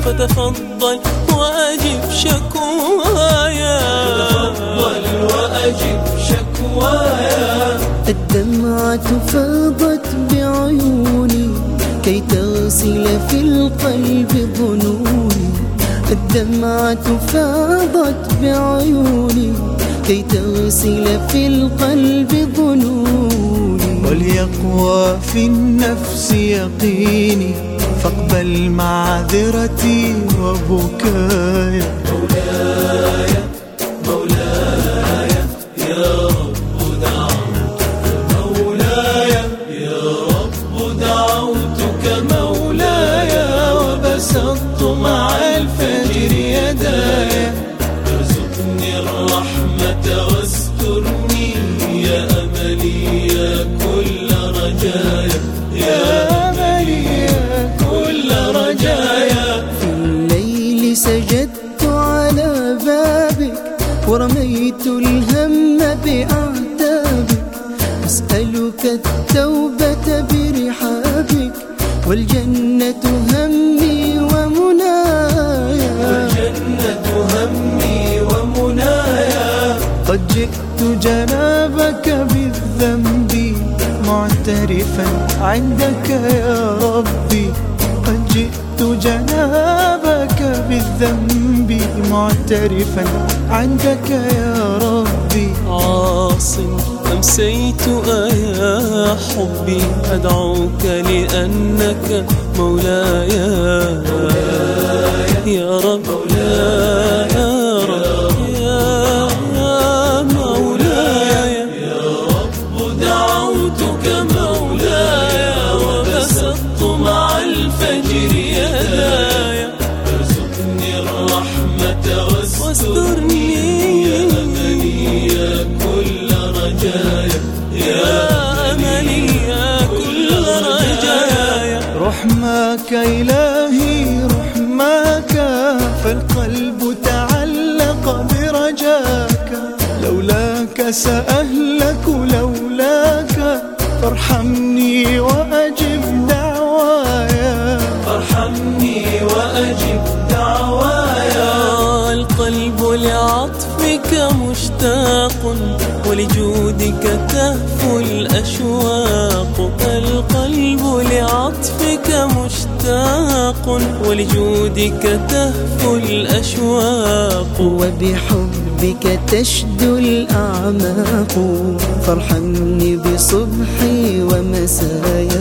فتفضل وأجب شكوايا. الدمعة فاضت بعيوني كي تغسل في القلب ظنوني. الدمعة فاضت بعيوني كي تغسل في القلب ظنوني. وليقوى في النفس يقيني فاقبل معذرتي وبكايا. مولاي مولاي يا رب دعوتك مولاي يا رب دعوتك مولاي وبسطت مع الفجر يداي. ارزقني الرحمة واسترني يا أملي يا كل رجايا يا أملي يا كل رجايا. في الليل سجدت على بابك ورميت الهم بأعتابك. أسألك التوبة برحابك والجنة همي ومنايا. والجنة همي ومنايا. قد جئت جنابك بالذنب معترفا عندك يا ربي. قد جئت جنابك بالذنب معترفا عندك يا ربي. عاص أمسيت يا حبي أدعوك لأنك مولاي يا رب يا رب يا مولاي يا رب دعوتك مولاي وبسطت مع الفجر يداي. ارزقني الرحمة واسترني يا أملي يا كل رجايا يا أملي يا كل رجايا. رحماك إلهي رحماك فالقلب تعلق برجاك. لولاك سأهلك لولاك فارحمني وأجب دعوايا. فارحمني وأجب دعوايا. القلب لعطفك مشتاق ولجودك تهفو الأشواق. القلب لعطفك مشتاق ولجودك تهفو الأشواق. وبحبك تشدو الأعماق فارحمني بصبحي ومسايا.